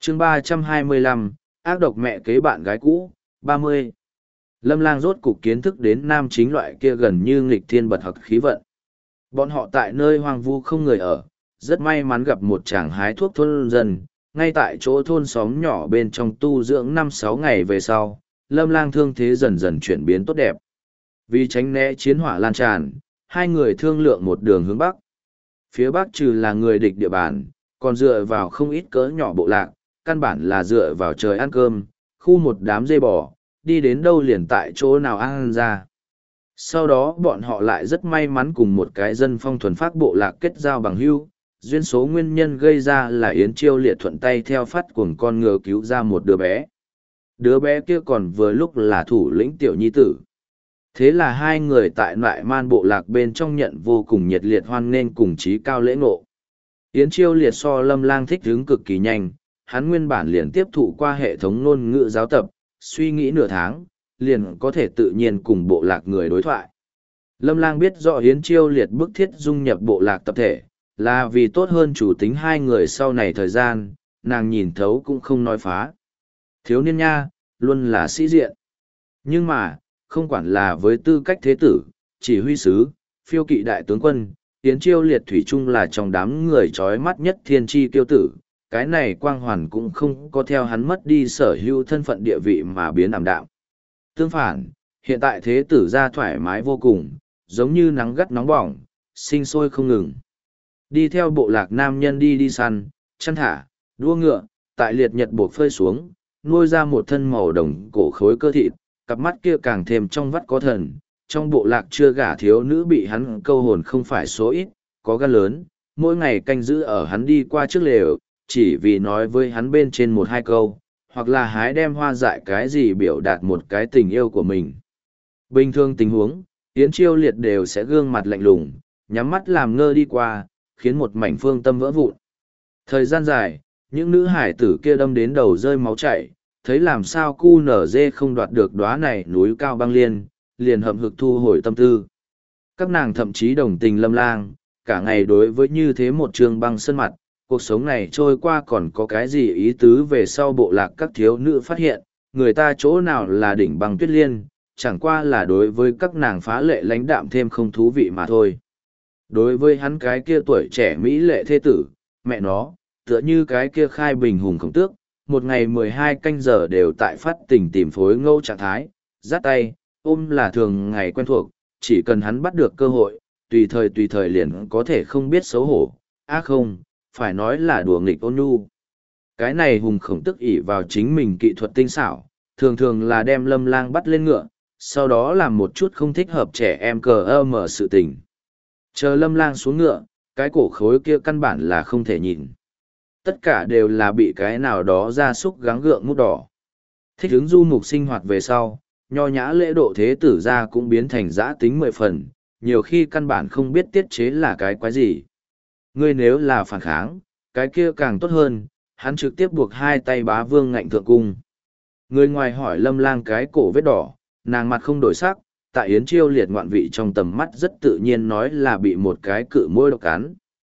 chương 325, ác độc mẹ kế bạn gái cũ, 30. Lâm Lang rốt cục kiến thức đến nam chính loại kia gần như nghịch thiên bật học khí vận. Bọn họ tại nơi hoang vu không người ở, rất may mắn gặp một chàng hái thuốc thôn dân, ngay tại chỗ thôn xóm nhỏ bên trong tu dưỡng 5-6 ngày về sau, Lâm Lang thương thế dần dần chuyển biến tốt đẹp. Vì tránh né chiến hỏa lan tràn, hai người thương lượng một đường hướng bắc. Phía bắc trừ là người địch địa bàn, còn dựa vào không ít cỡ nhỏ bộ lạc, căn bản là dựa vào trời ăn cơm, khu một đám dê bò, đi đến đâu liền tại chỗ nào ăn ra. Sau đó bọn họ lại rất may mắn cùng một cái dân phong thuần phác bộ lạc kết giao bằng hữu, duyên số nguyên nhân gây ra là Yến Chiêu Liệt thuận tay theo phát cuồng con ngựa cứu ra một đứa bé. Đứa bé kia còn vừa lúc là thủ lĩnh tiểu nhi tử. Thế là hai người tại Nại Man bộ lạc bên trong nhận vô cùng nhiệt liệt hoan nghênh cùng chí cao lễ ngộ. Yến Chiêu Liệt so Lâm Lang thích hứng cực kỳ nhanh, hắn nguyên bản liền tiếp thụ qua hệ thống ngôn ngữ giáo tập, suy nghĩ nửa tháng, liền có thể tự nhiên cùng bộ lạc người đối thoại. Lâm Lang biết rõ Yến Chiêu Liệt bức thiết dung nhập bộ lạc tập thể, là vì tốt hơn chủ tính hai người sau này thời gian, nàng nhìn thấu cũng không nói phá. Thiếu niên nha, luôn là sĩ diện. Nhưng mà, không quản là với tư cách thế tử, chỉ huy sứ, phiêu kỵ đại tướng quân, Yến Chiêu Liệt thủy chung là trong đám người trói mắt nhất thiên tri kiêu tử, cái này quang hoàn cũng không có theo hắn mất đi sở hữu thân phận địa vị mà biến ảm đạm. Tương phản, hiện tại thế tử ra thoải mái vô cùng, giống như nắng gắt nóng bỏng, sinh sôi không ngừng. Đi theo bộ lạc nam nhân đi săn, chăn thả, đua ngựa, tại liệt nhật buộc phơi xuống, nuôi ra một thân màu đồng cổ khối cơ thịt, cặp mắt kia càng thêm trong vắt có thần. Trong bộ lạc chưa gả thiếu nữ bị hắn câu hồn không phải số ít, có gan lớn, mỗi ngày canh giữ ở hắn đi qua trước lều, chỉ vì nói với hắn bên trên một hai câu, hoặc là hái đem hoa dại cái gì biểu đạt một cái tình yêu của mình. Bình thường tình huống, Yến Chiêu Liệt đều sẽ gương mặt lạnh lùng, nhắm mắt làm ngơ đi qua, khiến một mảnh phương tâm vỡ vụn. Thời gian dài, những nữ hải tử kia đâm đến đầu rơi máu chảy, thấy làm sao cu nở dê không đoạt được đóa này núi cao băng liên, liền hậm hực thu hồi tâm tư. Các nàng thậm chí đồng tình Lâm Lang, cả ngày đối với như thế một trường băng sơn mặt, cuộc sống này trôi qua còn có cái gì ý tứ về sau bộ lạc các thiếu nữ phát hiện, người ta chỗ nào là đỉnh băng tuyết liên, chẳng qua là đối với các nàng phá lệ lãnh đạm thêm không thú vị mà thôi. Đối với hắn cái kia tuổi trẻ mỹ lệ thê tử, mẹ nó, tựa như cái kia khai bình hùng khổng tước, một ngày 12 canh giờ đều tại phát tình tìm phối ngẫu trạng thái, dắt tay, ôm là thường ngày quen thuộc, chỉ cần hắn bắt được cơ hội, tùy thời liền có thể không biết xấu hổ, không, phải nói là đùa nghịch ôn nhu. Cái này hùng khổng tức ỷ vào chính mình kỹ thuật tinh xảo, thường là đem Lâm Lang bắt lên ngựa, sau đó làm một chút không thích hợp trẻ em cờ mở sự tình. Chờ Lâm Lang xuống ngựa, cái cổ khối kia căn bản là không thể nhìn. Tất cả đều là bị cái nào đó ra súc gắng gượng mút đỏ. Thích ứng du mục sinh hoạt về sau, nho nhã lễ độ thế tử ra cũng biến thành dã tính 10 phần, nhiều khi căn bản không biết tiết chế là cái quái gì. Ngươi nếu là phản kháng, cái kia càng tốt hơn, hắn trực tiếp buộc hai tay bá vương ngạnh thượng cung. Người ngoài hỏi Lâm Lang cái cổ vết đỏ, nàng mặt không đổi sắc, tại Yến Chiêu Liệt ngoạn vị trong tầm mắt rất tự nhiên nói là bị một cái cự môi độc cắn.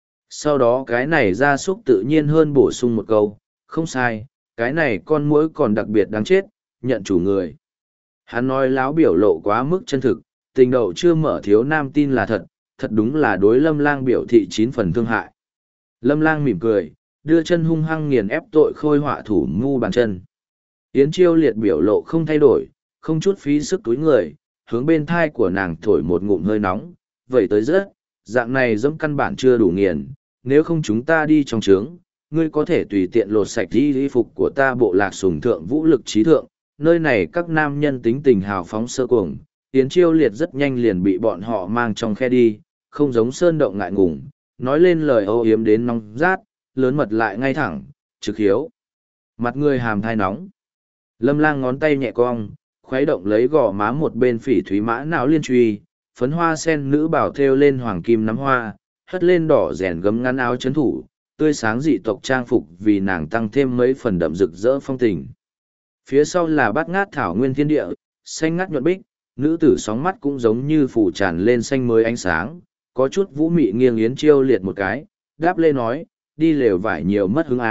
Sau đó cái này ra súc tự nhiên hơn bổ sung một câu, không sai, cái này con muỗi còn đặc biệt đáng chết, nhận chủ người. Hắn nói láo biểu lộ quá mức chân thực, tình đầu chưa mở thiếu nam tin là thật, thật đúng là đối Lâm Lang biểu thị 9 phần thương hại. Lâm Lang mỉm cười, đưa chân hung hăng nghiền ép tội khôi họa thủ ngu bàn chân. Yến Chiêu Liệt biểu lộ không thay đổi, không chút phí sức túi người, hướng bên thai của nàng thổi một ngụm hơi nóng, vậy tới rất, dạng này dẫm căn bản chưa đủ nghiền, nếu không chúng ta đi trong trướng, ngươi có thể tùy tiện lột sạch y phục của ta bộ lạc sùng thượng vũ lực trí thượng, nơi này các nam nhân tính tình hào phóng sơ cuồng, Yến Chiêu Liệt rất nhanh liền bị bọn họ mang trong khe đi, không giống sơn động ngại ngùng, nói lên lời âu yếm đến nóng rát, lớn mật lại ngay thẳng, trực hiếu. Mặt người hàm thai nóng. Lâm Lang ngón tay nhẹ cong, khuấy động lấy gò má một bên phỉ thúy mã não liên truy, phấn hoa sen nữ bảo thêu lên hoàng kim nắm hoa, hất lên đỏ rèn gấm ngắn áo chấn thủ, tươi sáng dị tộc trang phục vì nàng tăng thêm mấy phần đậm rực rỡ phong tình. Phía sau là bát ngát thảo nguyên thiên địa, xanh ngắt nhuận bích, nữ tử sóng mắt cũng giống như phủ tràn lên xanh mới ánh sáng, có chút vũ mị nghiêng Yến Chiêu Liệt một cái, đáp lê nói, đi lều vải nhiều mất hứng à,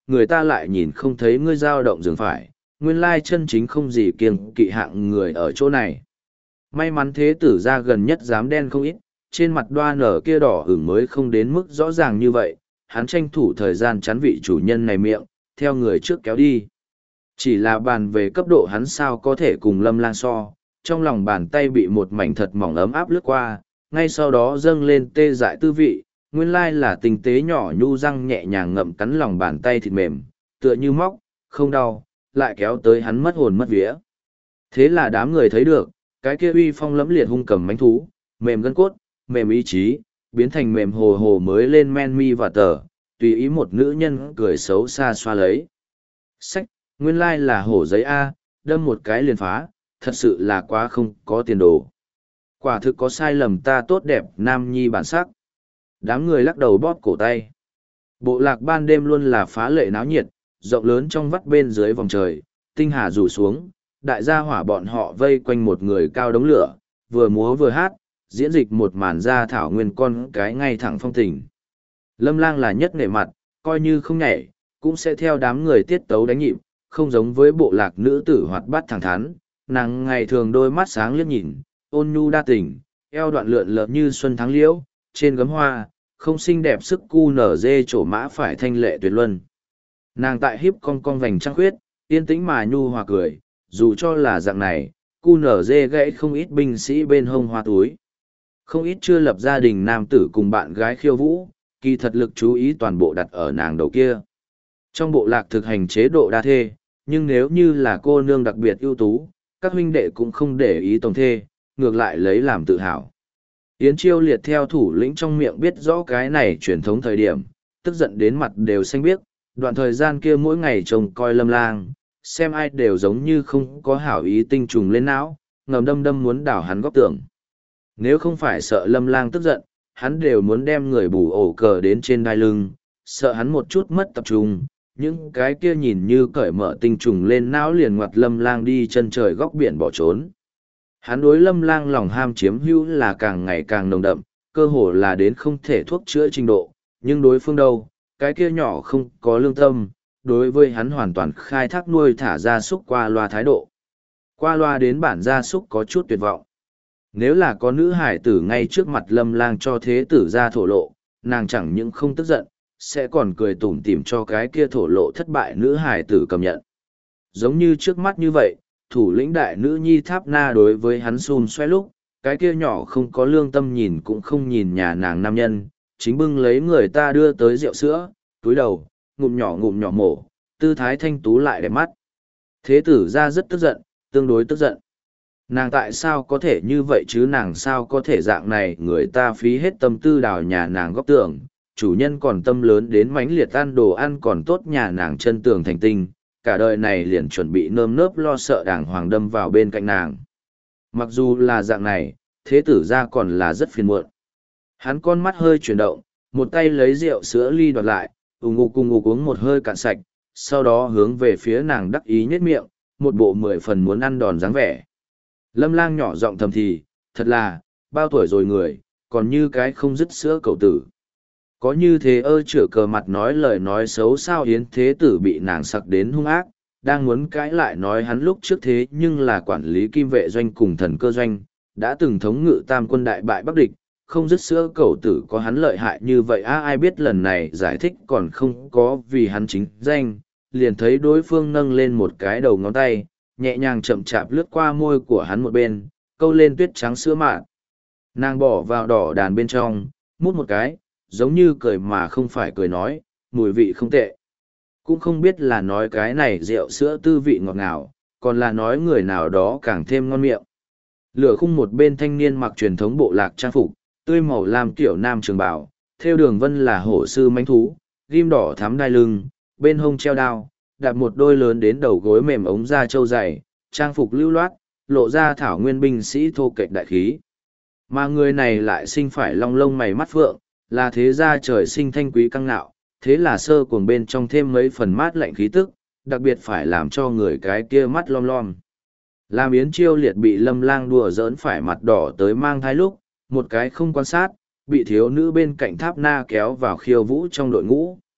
người ta lại nhìn không thấy ngươi dao động giường phải, nguyên lai chân chính không gì kiêng kỵ hạng người ở chỗ này. May mắn thế tử ra gần nhất dám đen không ít, trên mặt đoa nở kia đỏ ửng mới không đến mức rõ ràng như vậy, hắn tranh thủ thời gian chắn vị chủ nhân này miệng, theo người trước kéo đi. Chỉ là bàn về cấp độ hắn sao có thể cùng Lâm Lang so, trong lòng bàn tay bị một mảnh thật mỏng ấm áp lướt qua, ngay sau đó dâng lên tê dại tư vị, nguyên lai là tinh tế nhỏ nhu răng nhẹ nhàng ngậm cắn lòng bàn tay thịt mềm, tựa như móc, không đau, lại kéo tới hắn mất hồn mất vía. Thế là đám người thấy được, cái kia uy phong lẫm liệt hung cầm mánh thú, mềm gân cốt, mềm ý chí, biến thành mềm hồ hồ mới lên men mi và tờ, tùy ý một nữ nhân cười xấu xa xoa lấy. Sách, nguyên lai là hổ giấy A, đâm một cái liền phá, thật sự là quá không có tiền đồ. Quả thực có sai lầm ta tốt đẹp nam nhi bản sắc. Đám người lắc đầu bóp cổ tay. Bộ lạc ban đêm luôn là phá lệ náo nhiệt, rộng lớn trong vắt bên dưới vòng trời, tinh hà rủ xuống, đại gia hỏa bọn họ vây quanh một người cao đống lửa, vừa múa vừa hát, diễn dịch một màn ra thảo nguyên con cái ngay thẳng phong tình. Lâm Lang là nhất nghệ mặt, coi như không nhảy, cũng sẽ theo đám người tiết tấu đánh nhịp, không giống với bộ lạc nữ tử hoạt bát thẳng thắn, nàng ngày thường đôi mắt sáng liếc nhìn, ôn nhu đa tình, eo đoạn lượn lờ như xuân tháng liễu, trên gấm hoa, không xinh đẹp sức cu nở dê trổ mã phải thanh lệ tuyệt luân. Nàng tại hiếp cong cong vành trăng khuyết, yên tĩnh mà nhu hòa cười, dù cho là dạng này, cu nở dê gãy không ít binh sĩ bên hông hoa túi. Không ít chưa lập gia đình nam tử cùng bạn gái khiêu vũ, kỳ thật lực chú ý toàn bộ đặt ở nàng đầu kia. Trong bộ lạc thực hành chế độ đa thê, nhưng nếu như là cô nương đặc biệt ưu tú, các huynh đệ cũng không để ý tổng thê, ngược lại lấy làm tự hào. Yến Chiêu Liệt theo thủ lĩnh trong miệng biết rõ cái này truyền thống thời điểm, tức giận đến mặt đều xanh biếc, đoạn thời gian kia mỗi ngày trông coi Lâm Lang, xem ai đều giống như không có hảo ý tinh trùng lên não, ngầm đâm đâm muốn đảo hắn góc tường. Nếu không phải sợ Lâm Lang tức giận, hắn đều muốn đem người bù ổ cờ đến trên đai lưng, sợ hắn một chút mất tập trung, những cái kia nhìn như cởi mở tinh trùng lên não liền ngoặt Lâm Lang đi chân trời góc biển bỏ trốn. Hắn đối Lâm Lang lòng ham chiếm hữu là càng ngày càng nồng đậm, cơ hồ là đến không thể thuốc chữa trình độ, nhưng đối phương đâu, cái kia nhỏ không có lương tâm, đối với hắn hoàn toàn khai thác nuôi thả gia súc qua loa thái độ. Qua loa đến bản gia súc có chút tuyệt vọng. Nếu là có nữ hải tử ngay trước mặt Lâm Lang cho thế tử ra thổ lộ, nàng chẳng những không tức giận, sẽ còn cười tủm tỉm cho cái kia thổ lộ thất bại nữ hải tử cầm nhận. Giống như trước mắt như vậy, thủ lĩnh đại nữ nhi Tháp Na đối với hắn xun xoay lúc, cái kia nhỏ không có lương tâm nhìn cũng không nhìn nhà nàng nam nhân, chính bưng lấy người ta đưa tới rượu sữa, túi đầu, ngụm nhỏ mổ, tư thái thanh tú lại đẹp mắt. Thế tử ra rất tức giận, tương đối tức giận. Nàng tại sao có thể như vậy chứ, nàng sao có thể dạng này, người ta phí hết tâm tư đào nhà nàng góc tường, chủ nhân còn tâm lớn đến mánh liệt ăn đồ ăn còn tốt, nhà nàng chân tường thành tinh, cả đời này liền chuẩn bị nơm nớp lo sợ đàng hoàng đâm vào bên cạnh nàng. Mặc dù là dạng này, thế tử ra còn là rất phiền muộn. Hắn con mắt hơi chuyển động, một tay lấy rượu sữa ly đoạt lại, ủng ngục uống một hơi cạn sạch, sau đó hướng về phía nàng đắc ý nhếch miệng, một bộ 10 phần muốn ăn đòn dáng vẻ. Lâm Lang nhỏ giọng thầm thì, thật là, bao tuổi rồi người, còn như cái không dứt sữa cậu tử. Có như thế chửa cờ mặt nói lời nói xấu sao, Yến Thế Tử bị nàng sặc đến hung ác, đang muốn cãi lại nói hắn lúc trước thế nhưng là quản lý kim vệ doanh cùng thần cơ doanh, đã từng thống ngự tam quân đại bại Bắc địch, không dứt sữa cậu tử có hắn lợi hại như vậy ai biết lần này giải thích còn không có vì hắn chính danh, liền thấy đối phương nâng lên một cái đầu ngón tay, nhẹ nhàng chậm chạp lướt qua môi của hắn một bên, câu lên tuyết trắng sữa mạn. Nàng bỏ vào đỏ đàn bên trong, mút một cái, giống như cười mà không phải cười nói, mùi vị không tệ. Cũng không biết là nói cái này rượu sữa tư vị ngọt ngào, còn là nói người nào đó càng thêm ngon miệng. Lửa khung một bên thanh niên mặc truyền thống bộ lạc trang phục, tươi màu lam kiểu nam trường bào, theo đường vân là hổ sư manh thú, ghim đỏ thắm đai lưng, bên hông treo đao, đặt một đôi lớn đến đầu gối mềm ống da trâu dày, trang phục lưu loát, lộ ra thảo nguyên binh sĩ thô kệch đại khí. Mà người này lại sinh phải long lông mày mắt phượng, là thế gia trời sinh thanh quý căng nạo, thế là sơ cuồng bên trong thêm mấy phần mát lạnh khí tức, đặc biệt phải làm cho người cái kia mắt lom lom. Làm Yến Chiêu Liệt bị Lâm Lang đùa giỡn phải mặt đỏ tới mang thai lúc, một cái không quan sát, bị thiếu nữ bên cạnh Tháp Na kéo vào khiêu vũ trong đội ngũ.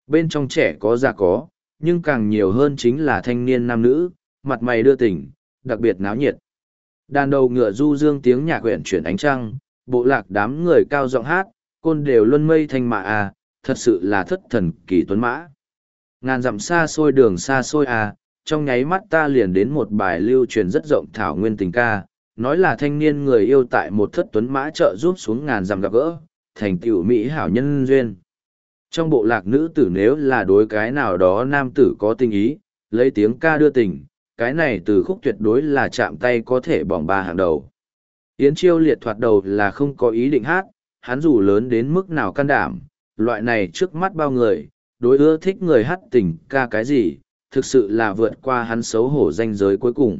Bên trong trẻ có già có, nhưng càng nhiều hơn chính là thanh niên nam nữ, mặt mày đưa tình, đặc biệt náo nhiệt. Đàn đầu ngựa du dương tiếng nhạc quyện chuyển ánh trăng, bộ lạc đám người cao giọng hát, côn đều luân mây thanh mạ à, thật sự là thất thần kỳ tuấn mã. Ngàn dặm xa xôi đường xa xôi à, trong nháy mắt ta liền đến một bài lưu truyền rất rộng thảo nguyên tình ca, nói là thanh niên người yêu tại một thất tuấn mã trợ giúp xuống ngàn dặm gặp gỡ, thành tựu mỹ hảo nhân duyên. Trong bộ lạc nữ tử nếu là đối cái nào đó nam tử có tình ý, lấy tiếng ca đưa tình, cái này từ khúc tuyệt đối là chạm tay có thể bỏng ba hàng đầu. Yến Chiêu liệt thoạt đầu là không có ý định hát, hắn dù lớn đến mức nào can đảm, loại này trước mắt bao người, đối ưa thích người hát tình ca cái gì, thực sự là vượt qua hắn xấu hổ ranh giới cuối cùng.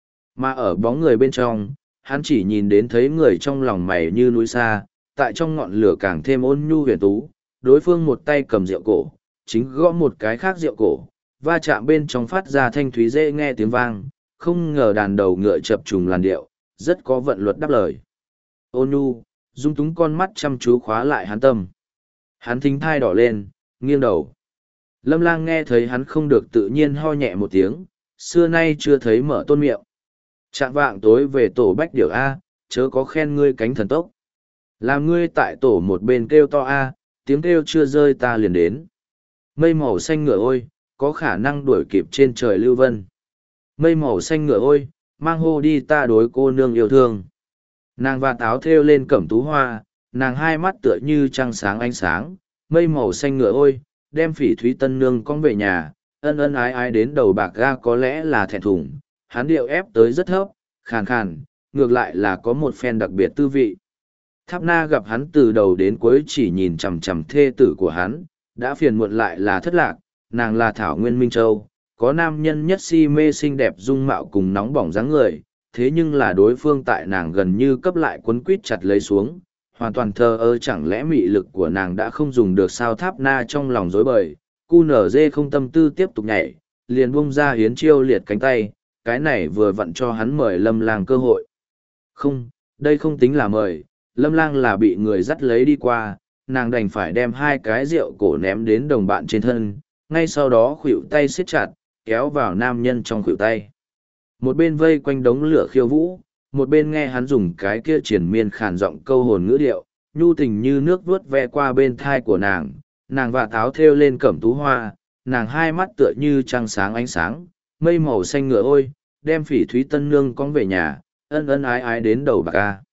Mà ở bóng người bên trong, hắn chỉ nhìn đến thấy người trong lòng mày như núi xa, tại trong ngọn lửa càng thêm ôn nhu huyền tú, đối phương một tay cầm rượu cổ, chính gõ một cái khác rượu cổ, va chạm bên trong phát ra thanh thúy dễ nghe tiếng vang, không ngờ đàn đầu ngựa chập trùng làn điệu, rất có vận luật đáp lời. Ôn nhu, dung túng con mắt chăm chú khóa lại hắn tâm. Hắn thính thai đỏ lên, nghiêng đầu. Lâm Lang nghe thấy hắn không được tự nhiên ho nhẹ một tiếng, xưa nay chưa thấy mở tôn miệng. Trạng vạng tối về tổ bách điểu A, chớ có khen ngươi cánh thần tốc. Làm ngươi tại tổ một bên kêu to A, tiếng kêu chưa rơi ta liền đến. Mây màu xanh ngựa ôi, có khả năng đuổi kịp trên trời lưu vân. Mây màu xanh ngựa ôi, mang hô đi ta đối cô nương yêu thương. Nàng và táo thêu lên cẩm tú hoa, nàng hai mắt tựa như trăng sáng ánh sáng, mây màu xanh ngựa ôi, đem phỉ thúy tân nương con về nhà, ân ân ái ái đến đầu bạc ga có lẽ là thẹn thùng, hắn điệu ép tới rất thấp, khàn khàn, ngược lại là có một phen đặc biệt tư vị. Tháp Na gặp hắn từ đầu đến cuối chỉ nhìn chằm chằm thê tử của hắn, đã phiền muộn lại là thất lạc, nàng là Thảo Nguyên Minh Châu, có nam nhân nhất si mê xinh đẹp dung mạo cùng nóng bỏng dáng người, thế nhưng là đối phương tại nàng gần như cấp lại quấn quýt chặt lấy xuống, hoàn toàn thờ ơ chẳng lẽ mị lực của nàng đã không dùng được sao Tháp Na trong lòng rối bời, cu nở dê không tâm tư tiếp tục nhảy, liền bung ra Hiến Chiêu liệt cánh tay, cái này vừa vặn cho hắn mời Lâm Lang cơ hội. Không, đây không tính là mời, Lâm Lang là bị người dắt lấy đi qua, nàng đành phải đem hai cái rượu cổ ném đến đồng bạn trên thân, ngay sau đó khuỷu tay siết chặt, kéo vào nam nhân trong khuỷu tay. Một bên vây quanh đống lửa khiêu vũ, một bên nghe hắn dùng cái kia triền miên khàn giọng câu hồn ngữ điệu, nhu tình như nước vuốt ve qua bên thai của nàng và tháo thêu lên cẩm tú hoa, nàng hai mắt tựa như trăng sáng ánh sáng, mây màu xanh ngựa ôi, đem phỉ thúy tân nương con về nhà, ân ân ái ái đến đầu bạc ca.